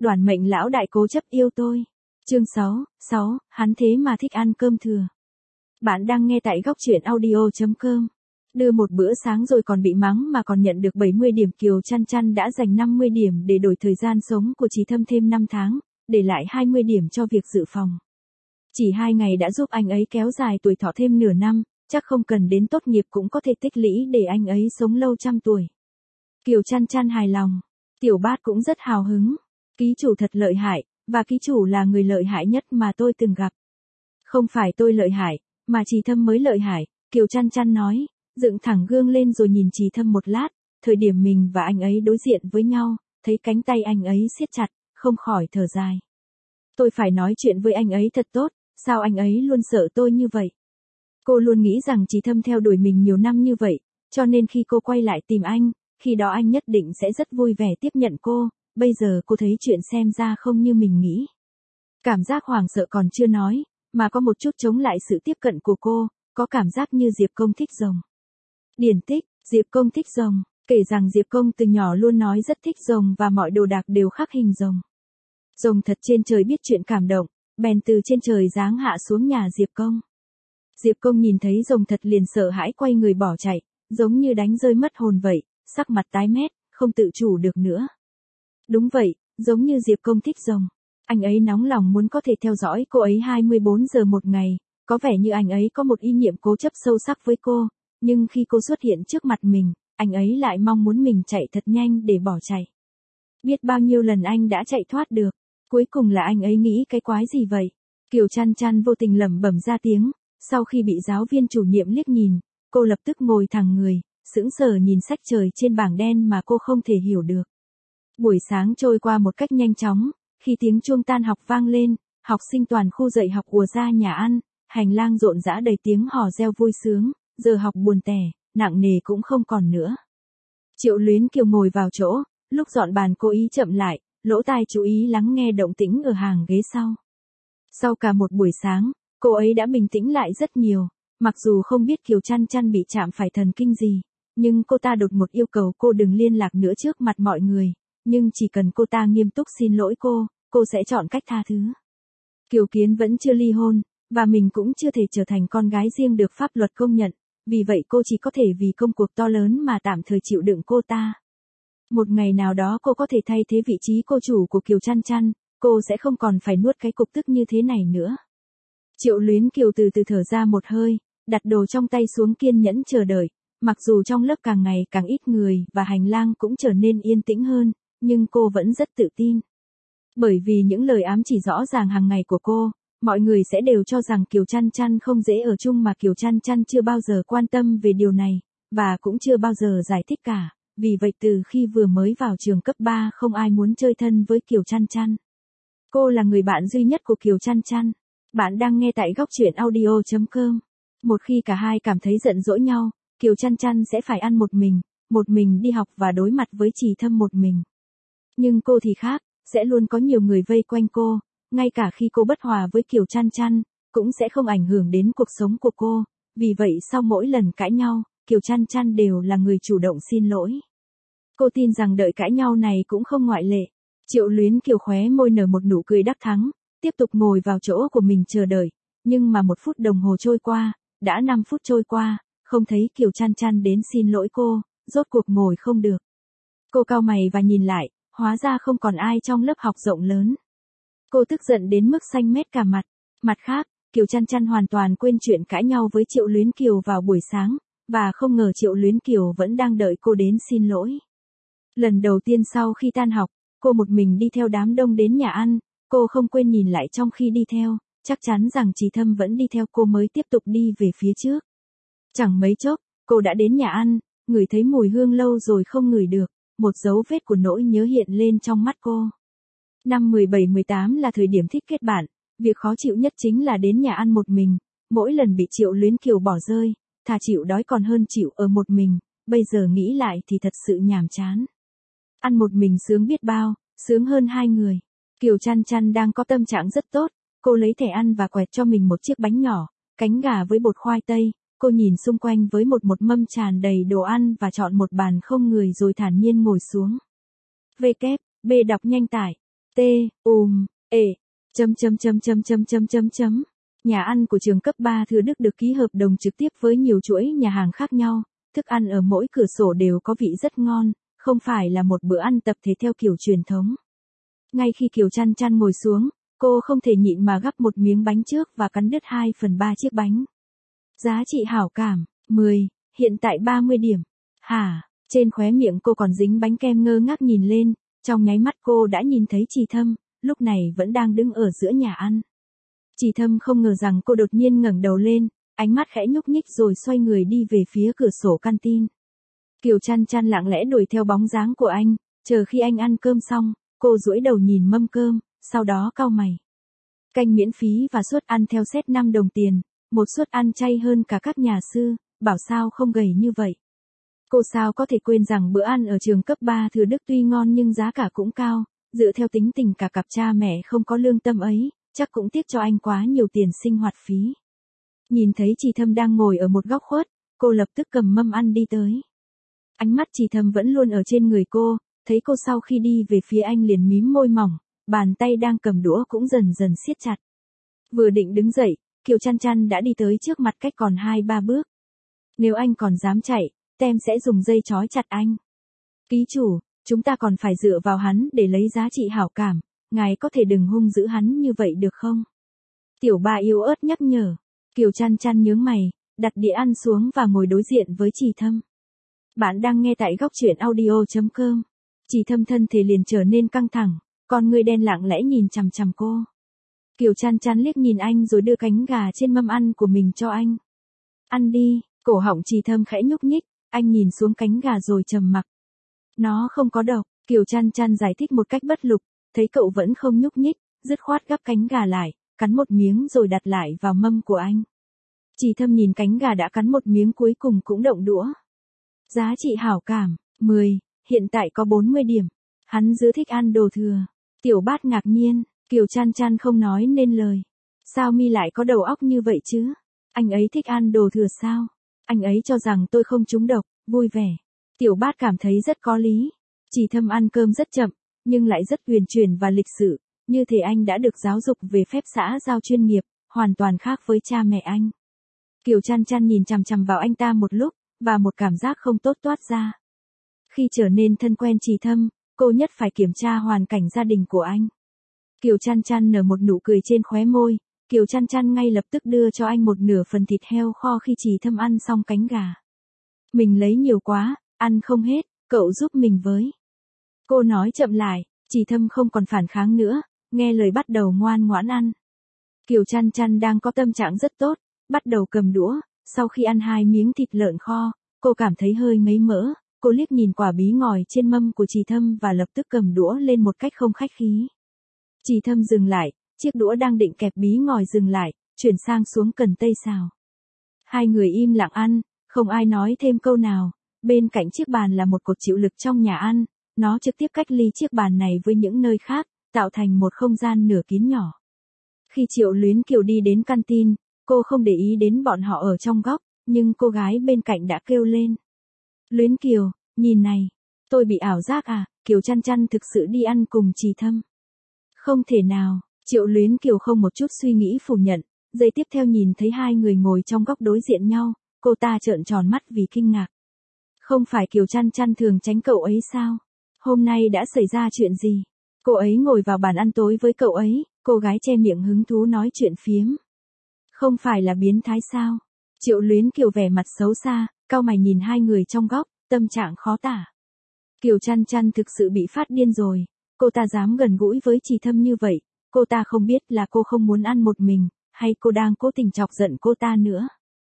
Đoàn mệnh lão đại cố chấp yêu tôi. Chương 6, hắn thế mà thích ăn cơm thừa. Bạn đang nghe tại góc truyện audio.com. Đưa một bữa sáng rồi còn bị mắng mà còn nhận được 70 điểm. Kiều Chăn Chăn đã dành 50 điểm để đổi thời gian sống của Chí Thâm thêm 5 tháng, để lại 20 điểm cho việc dự phòng. Chỉ 2 ngày đã giúp anh ấy kéo dài tuổi thọ thêm nửa năm, chắc không cần đến tốt nghiệp cũng có thể tích lũy để anh ấy sống lâu trăm tuổi. Kiều Chăn Chăn hài lòng, Tiểu Bát cũng rất hào hứng. Ký chủ thật lợi hại, và ký chủ là người lợi hại nhất mà tôi từng gặp. Không phải tôi lợi hại, mà Chí Thâm mới lợi hại, Kiều Chăn Chăn nói, dựng thẳng gương lên rồi nhìn Chí Thâm một lát, thời điểm mình và anh ấy đối diện với nhau, thấy cánh tay anh ấy siết chặt, không khỏi thở dài. Tôi phải nói chuyện với anh ấy thật tốt, sao anh ấy luôn sợ tôi như vậy? Cô luôn nghĩ rằng Chí Thâm theo đuổi mình nhiều năm như vậy, cho nên khi cô quay lại tìm anh, khi đó anh nhất định sẽ rất vui vẻ tiếp nhận cô, bây giờ cô thấy chuyện xem ra không như mình nghĩ. Cảm giác hoảng sợ còn chưa nói, mà có một chút chống lại sự tiếp cận của cô, có cảm giác như Diệp Công thích rồng. Điển tích, Diệp Công thích rồng, kể rằng Diệp Công từ nhỏ luôn nói rất thích rồng và mọi đồ đạc đều khắc hình rồng. Rồng thật trên trời biết chuyện cảm động, bèn từ trên trời giáng hạ xuống nhà Diệp Công. Diệp Công nhìn thấy rồng thật liền sợ hãi quay người bỏ chạy, giống như đánh rơi mất hồn vậy, sắc mặt tái mét, không tự chủ được nữa. Đúng vậy, giống như Diệp Công thích rồng. Anh ấy nóng lòng muốn có thể theo dõi cô ấy 24 giờ một ngày, có vẻ như anh ấy có một ý niệm cố chấp sâu sắc với cô, nhưng khi cô xuất hiện trước mặt mình, anh ấy lại mong muốn mình chạy thật nhanh để bỏ chạy. Biết bao nhiêu lần anh đã chạy thoát được, cuối cùng là anh ấy nghĩ cái quái gì vậy? Kiều Chăn Chăn vô tình lẩm bẩm ra tiếng, sau khi bị giáo viên chủ nhiệm liếc nhìn, cô lập tức ngồi thẳng người, sững sờ nhìn sách trời trên bảng đen mà cô không thể hiểu được. Buổi sáng trôi qua một cách nhanh chóng, khi tiếng chuông tan học vang lên, học sinh toàn khu dạy học ùa ra nhà ăn, hành lang rộn rã đầy tiếng hò reo vui sướng, giờ học buồn tẻ, nặng nề cũng không còn nữa. Triệu Luyến Kiều ngồi vào chỗ, lúc dọn bàn cố ý chậm lại, lỗ tai chú ý lắng nghe động tĩnh ở hàng ghế sau. Sau cả một buổi sáng, cô ấy đã bình tĩnh lại rất nhiều, mặc dù không biết Kiều Chăn Chăn bị chạm phải thần kinh gì, nhưng cô ta đột ngột yêu cầu cô đừng liên lạc nữa trước mặt mọi người. Nhưng chỉ cần cô ta nghiêm túc xin lỗi cô sẽ chọn cách tha thứ. Kiều Kiến vẫn chưa ly hôn, và mình cũng chưa thể trở thành con gái riêng được pháp luật công nhận, vì vậy cô chỉ có thể vì công cuộc to lớn mà tạm thời chịu đựng cô ta. Một ngày nào đó cô có thể thay thế vị trí cô chủ của Kiều Chăn Chăn, cô sẽ không còn phải nuốt cái cục tức như thế này nữa. Triệu Luyến Kiều từ từ thở ra một hơi, đặt đồ trong tay xuống kiên nhẫn chờ đợi, mặc dù trong lớp càng ngày càng ít người và hành lang cũng trở nên yên tĩnh hơn. Nhưng cô vẫn rất tự tin. Bởi vì những lời ám chỉ rõ ràng hàng ngày của cô, mọi người sẽ đều cho rằng Kiều Chăn Chăn không dễ ở chung mà Kiều Chăn Chăn chưa bao giờ quan tâm về điều này, và cũng chưa bao giờ giải thích cả, vì vậy từ khi vừa mới vào trường cấp 3 không ai muốn chơi thân với Kiều Chăn Chăn. Cô là người bạn duy nhất của Kiều Chăn Chăn. Bạn đang nghe tại góc truyện audio.com. Một khi cả hai cảm thấy giận dỗi nhau, Kiều Chăn Chăn sẽ phải ăn một mình đi học và đối mặt với Chí Thâm một mình. Nhưng cô thì khác, sẽ luôn có nhiều người vây quanh cô, ngay cả khi cô bất hòa với Kiều Chăn Chăn, cũng sẽ không ảnh hưởng đến cuộc sống của cô, vì vậy sau mỗi lần cãi nhau, Kiều Chăn Chăn đều là người chủ động xin lỗi. Cô tin rằng đợi cãi nhau này cũng không ngoại lệ. Triệu Luyến Kiều khóe môi nở một nụ cười đắc thắng, tiếp tục ngồi vào chỗ của mình chờ đợi, nhưng mà 1 phút đồng hồ trôi qua, đã 5 phút trôi qua, không thấy Kiều Chăn Chăn đến xin lỗi cô, rốt cuộc ngồi không được. Cô cau mày và nhìn lại. Hóa ra không còn ai trong lớp học rộng lớn. Cô tức giận đến mức xanh mét cả mặt. Mặt khác, Kiều Chăn Chăn hoàn toàn quên chuyện cãi nhau với Triệu Luyến Kiều vào buổi sáng, và không ngờ Triệu Luyến Kiều vẫn đang đợi cô đến xin lỗi. Lần đầu tiên sau khi tan học, cô một mình đi theo đám đông đến nhà ăn, cô không quên nhìn lại trong khi đi theo, chắc chắn rằng Chí Thâm vẫn đi theo cô mới tiếp tục đi về phía trước. Chẳng mấy chốc, cô đã đến nhà ăn, ngửi thấy mùi hương lâu rồi không ngửi được. Một dấu vết của nỗi nhớ hiện lên trong mắt cô. Năm 17-18 là thời điểm thích kết bạn, việc khó chịu nhất chính là đến nhà ăn một mình, mỗi lần bị Triệu Luyến Kiều bỏ rơi, thà chịu đói còn hơn chịu ở một mình, bây giờ nghĩ lại thì thật sự nhàm chán. Ăn một mình sướng biết bao, sướng hơn 2 người. Kiều Chăn Chăn đang có tâm trạng rất tốt, cô lấy thẻ ăn và quẹt cho mình một chiếc bánh nhỏ, cánh gà với bột khoai tây. Cô nhìn xung quanh với một mâm tràn đầy đồ ăn và chọn một bàn không người rồi thản nhiên ngồi xuống. B đọc nhanh tải. T, ệ, chấm. Nhà ăn của trường cấp 3 Thừa Đức được ký hợp đồng trực tiếp với nhiều chuỗi nhà hàng khác nhau, thức ăn ở mỗi cửa sổ đều có vị rất ngon, không phải là một bữa ăn tập thể theo kiểu truyền thống. Ngay khi Kiều Chăn Chăn ngồi xuống, cô không thể nhịn mà gắp một miếng bánh trước và cắn đứt 2/3 chiếc bánh. Giá trị hảo cảm, 10, hiện tại 30 điểm. Hả? Trên khóe miệng cô còn dính bánh kem, ngơ ngác nhìn lên, trong nháy mắt cô đã nhìn thấy Trì Thâm, lúc này vẫn đang đứng ở giữa nhà ăn. Trì Thâm không ngờ rằng cô đột nhiên ngẩng đầu lên, ánh mắt khẽ nhúc nhích rồi xoay người đi về phía cửa sổ canteen. Kiều Chăn Chăn lặng lẽ đuổi theo bóng dáng của anh, chờ khi anh ăn cơm xong, cô duỗi đầu nhìn mâm cơm, sau đó cau mày. Canh miễn phí và suất ăn theo set 5 đồng tiền, một suất ăn chay hơn cả các nhà sư, bảo sao không gầy như vậy. Cô sao có thể quên rằng bữa ăn ở trường cấp 3 Thừa Đức tuy ngon nhưng giá cả cũng cao, dựa theo tính tình cả cặp cha mẹ không có lương tâm ấy, chắc cũng tiếc cho anh quá nhiều tiền sinh hoạt phí. Nhìn thấy Trì Thâm đang ngồi ở một góc khuất, cô lập tức cầm mâm ăn đi tới. Ánh mắt Trì Thâm vẫn luôn ở trên người cô, thấy cô sau khi đi về phía anh liền mím môi mỏng, bàn tay đang cầm đũa cũng dần dần siết chặt. Vừa định đứng dậy, Kiều Chăn Chăn đã đi tới trước mặt cách còn 2-3 bước. Nếu anh còn dám chạy, tem sẽ dùng dây trói chặt anh. Ký chủ, chúng ta còn phải dựa vào hắn để lấy giá trị hảo cảm, ngài có thể đừng hung dữ hắn như vậy được không? Tiểu Ba yếu ớt nhắc nhở. Kiều Chăn Chăn nhướng mày, đặt đĩa ăn xuống và ngồi đối diện với Trì Thâm. Bạn đang nghe tại góc truyện audio.com. Trì Thâm thân thể liền trở nên căng thẳng, con ngươi đen lặng lẽ nhìn chằm chằm cô. Kiều Chăn Chăn liếc nhìn anh rồi đưa cánh gà trên mâm ăn của mình cho anh. Ăn đi, cổ họng Trì Thâm khẽ nhúc nhích, anh nhìn xuống cánh gà rồi trầm mặc. Nó không có độc, Kiều Chăn Chăn giải thích một cách bất lục, thấy cậu vẫn không nhúc nhích, dứt khoát gắp cánh gà lại, cắn một miếng rồi đặt lại vào mâm của anh. Trì Thâm nhìn cánh gà đã cắn một miếng cuối cùng cũng động đũa. Giá trị hảo cảm, 10, hiện tại có 40 điểm. Hắn giữ thích ăn đồ thừa. Tiểu Bát ngạc nhiên, Kiều Chăn Chăn không nói nên lời. Sao mi lại có đầu óc như vậy chứ? Anh ấy thích ăn đồ thừa sao? Anh ấy cho rằng tôi không trúng độc, vui vẻ. Tiểu Bát cảm thấy rất có lý. Trì Thâm ăn cơm rất chậm, nhưng lại rất uyển chuyển và lịch sự, như thể anh đã được giáo dục về phép xã giao chuyên nghiệp, hoàn toàn khác với cha mẹ anh. Kiều Chăn Chăn nhìn chằm chằm vào anh ta một lúc, và một cảm giác không tốt toát ra. Khi trở nên thân quen Trì Thâm, cô nhất phải kiểm tra hoàn cảnh gia đình của anh. Kiều Chăn Chăn nở một nụ cười trên khóe môi, Kiều Chăn Chăn ngay lập tức đưa cho anh một nửa phần thịt heo kho khi Trì Thâm ăn xong cánh gà. Mình lấy nhiều quá, ăn không hết, cậu giúp mình với. Cô nói chậm lại, Trì Thâm không còn phản kháng nữa, nghe lời bắt đầu ngoan ngoãn ăn. Kiều Chăn Chăn đang có tâm trạng rất tốt, bắt đầu cầm đũa, sau khi ăn 2 miếng thịt lợn kho, cô cảm thấy hơi ngấy mỡ, cô liếc nhìn quả bí ngòi trên mâm của Trì Thâm và lập tức cầm đũa lên một cách không khách khí. Trì Thâm dừng lại, chiếc đũa đang định kẹp bí ngòi dừng lại, chuyển sang xuống cần tây xào. Hai người im lặng ăn, không ai nói thêm câu nào, bên cạnh chiếc bàn là một cột chịu lực trong nhà ăn, nó trực tiếp cách ly chiếc bàn này với những nơi khác, tạo thành một không gian nửa kín nhỏ. Khi Triệu Luyến Kiều đi đến canteen, cô không để ý đến bọn họ ở trong góc, nhưng cô gái bên cạnh đã kêu lên. Luyến Kiều, nhìn này, tôi bị ảo giác à? Kiều Chăn Chăn thực sự đi ăn cùng Trì Thâm. Không thể nào, Triệu Luyến Kiều không một chút suy nghĩ phủ nhận, giây tiếp theo nhìn thấy hai người ngồi trong góc đối diện nhau, cô ta trợn tròn mắt vì kinh ngạc. Không phải Kiều Chăn Chăn thường tránh cậu ấy sao? Hôm nay đã xảy ra chuyện gì? Cô ấy ngồi vào bàn ăn tối với cậu ấy, cô gái che miệng hứng thú nói chuyện phiếm. Không phải là biến thái sao? Triệu Luyến Kiều vẻ mặt xấu xa, cau mày nhìn hai người trong góc, tâm trạng khó tả. Kiều Chăn Chăn thực sự bị phát điên rồi, cô ta dám gần gũi với Trì Thâm như vậy, cô ta không biết là cô không muốn ăn một mình, hay cô đang cố tình chọc giận cô ta nữa.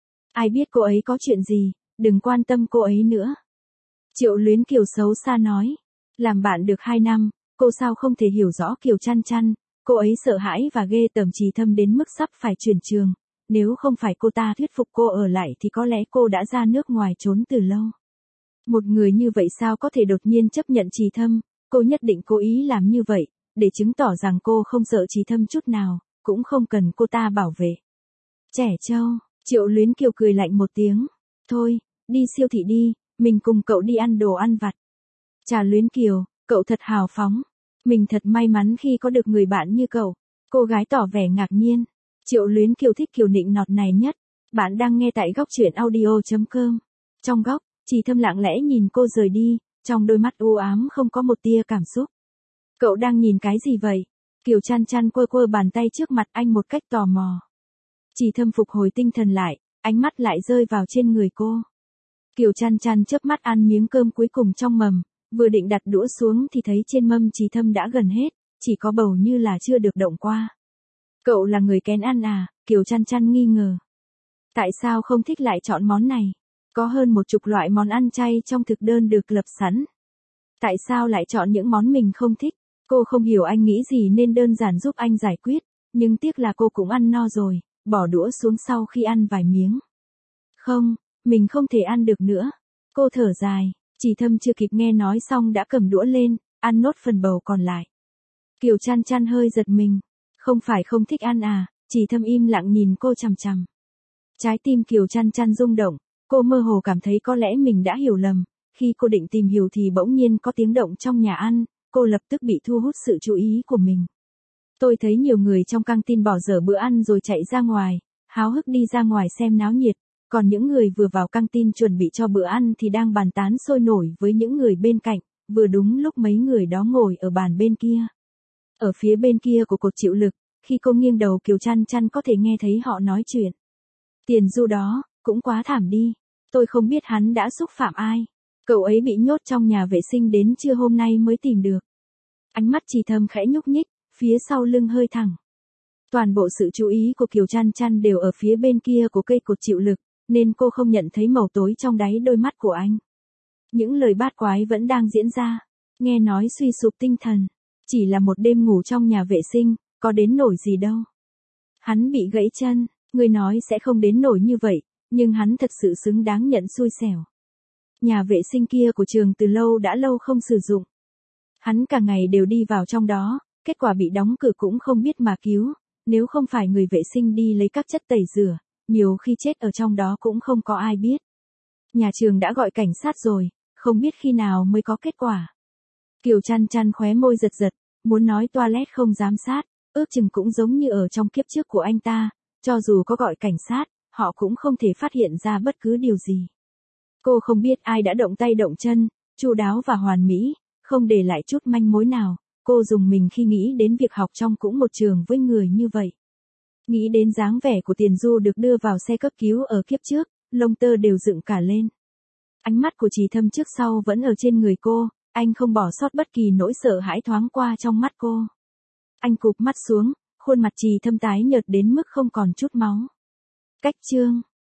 Ai biết cô ấy có chuyện gì, đừng quan tâm cô ấy nữa. Triệu Luyến Kiều xấu xa nói, làm bạn được 2 năm, cô sao không thể hiểu rõ Kiều Chăn Chăn, cô ấy sợ hãi và ghê tởm Trì Thâm đến mức sắp phải chuyển trường, nếu không phải cô ta thuyết phục cô ở lại thì có lẽ cô đã ra nước ngoài trốn từ lâu. Một người như vậy sao có thể đột nhiên chấp nhận Trì Thâm, cô nhất định cố ý làm như vậy, để chứng tỏ rằng cô không sợ Trì Thâm chút nào, cũng không cần cô ta bảo vệ. Trẻ trâu, Triệu Luyến Kiều cười lạnh một tiếng, thôi, đi siêu thị đi, mình cùng cậu đi ăn đồ ăn vặt. Chà Luyến Kiều, cậu thật hào phóng. Mình thật may mắn khi có được người bạn như cậu. Cô gái tỏ vẻ ngạc nhiên. Triệu Luyến Kiều thích kiểu nịnh nọt này nhất. Bạn đang nghe tại góc truyện audio.com. Trong góc, Trì Thâm lặng lẽ nhìn cô rời đi, trong đôi mắt u ám không có một tia cảm xúc. Cậu đang nhìn cái gì vậy? Kiều Chăn Chăn quơ quơ bàn tay trước mặt anh một cách tò mò. Trì Thâm phục hồi tinh thần lại, ánh mắt lại rơi vào trên người cô. Kiều Chăn Chăn chớp mắt ăn miếng cơm cuối cùng trong mầm, vừa định đặt đũa xuống thì thấy trên mâm Trì Thâm đã gần hết, chỉ có bầu như là chưa được động qua. Cậu là người kén ăn à? Kiều Chăn Chăn nghi ngờ. Tại sao không thích lại chọn món này? Có hơn 10 loại món ăn chay trong thực đơn được lập sẵn. Tại sao lại chọn những món mình không thích? Cô không hiểu anh nghĩ gì nên đơn giản giúp anh giải quyết, nhưng tiếc là cô cũng ăn no rồi, bỏ đũa xuống sau khi ăn vài miếng. Không, mình không thể ăn được nữa. Cô thở dài, Trì Thâm chưa kịp nghe nói xong đã cầm đũa lên, ăn nốt phần bầu còn lại. Kiều Chăn Chăn hơi giật mình. Không phải không thích ăn à? Trì Thâm im lặng nhìn cô chằm chằm. Trái tim Kiều Chăn Chăn rung động, cô mơ hồ cảm thấy có lẽ mình đã hiểu lầm. Khi cô định tìm hiểu thì bỗng nhiên có tiếng động trong nhà ăn, cô lập tức bị thu hút sự chú ý của mình. Tôi thấy nhiều người trong căng tin bỏ dở bữa ăn rồi chạy ra ngoài, háo hức đi ra ngoài xem náo nhiệt, còn những người vừa vào căng tin chuẩn bị cho bữa ăn thì đang bàn tán sôi nổi với những người bên cạnh, vừa đúng lúc mấy người đó ngồi ở bàn bên kia. Ở phía bên kia của cột chịu lực, khi cô nghiêng đầu Kiều Chăn Chăn có thể nghe thấy họ nói chuyện. Tiền Du đó, cũng quá thảm đi. Tôi không biết hắn đã xúc phạm ai. Cậu ấy bị nhốt trong nhà vệ sinh đến trưa hôm nay mới tìm được. Ánh mắt Trì Thâm khẽ nhúc nhích, phía sau lưng hơi thẳng. Toàn bộ sự chú ý của Kiều Chăn Chăn đều ở phía bên kia của cây cột chịu lực, nên cô không nhận thấy màu tối trong đáy đôi mắt của anh. Những lời bát quái vẫn đang diễn ra. Nghe nói suy sụp tinh thần. Chỉ là một đêm ngủ trong nhà vệ sinh, có đến nổi gì đâu. Hắn bị gãy chân, người nói sẽ không đến nổi như vậy, nhưng hắn thật sự xứng đáng nhận xui xẻo. Nhà vệ sinh kia của trường từ lâu không sử dụng. Hắn cả ngày đều đi vào trong đó, kết quả bị đóng cửa cũng không biết mà cứu, nếu không phải người vệ sinh đi lấy các chất tẩy rửa, nhiều khi chết ở trong đó cũng không có ai biết. Nhà trường đã gọi cảnh sát rồi, không biết khi nào mới có kết quả. Kiều Chăn Chăn khóe môi giật giật, muốn nói toilet không giám sát, ước chừng cũng giống như ở trong kiếp trước của anh ta, cho dù có gọi cảnh sát, họ cũng không thể phát hiện ra bất cứ điều gì. Cô không biết ai đã động tay động chân, chu đáo và hoàn mỹ, không để lại chút manh mối nào, cô dùng mình khi nghĩ đến việc học trong cũng một trường với người như vậy. Nghĩ đến dáng vẻ của Tiền Du được đưa vào xe cấp cứu ở kiếp trước, lông tơ đều dựng cả lên. Ánh mắt của Trì Thâm trước sau vẫn ở trên người cô, anh không bỏ sót bất kỳ nỗi sợ hãi thoáng qua trong mắt cô. Anh cụp mắt xuống, khuôn mặt Trì Thâm tái nhợt đến mức không còn chút máu. Cách chương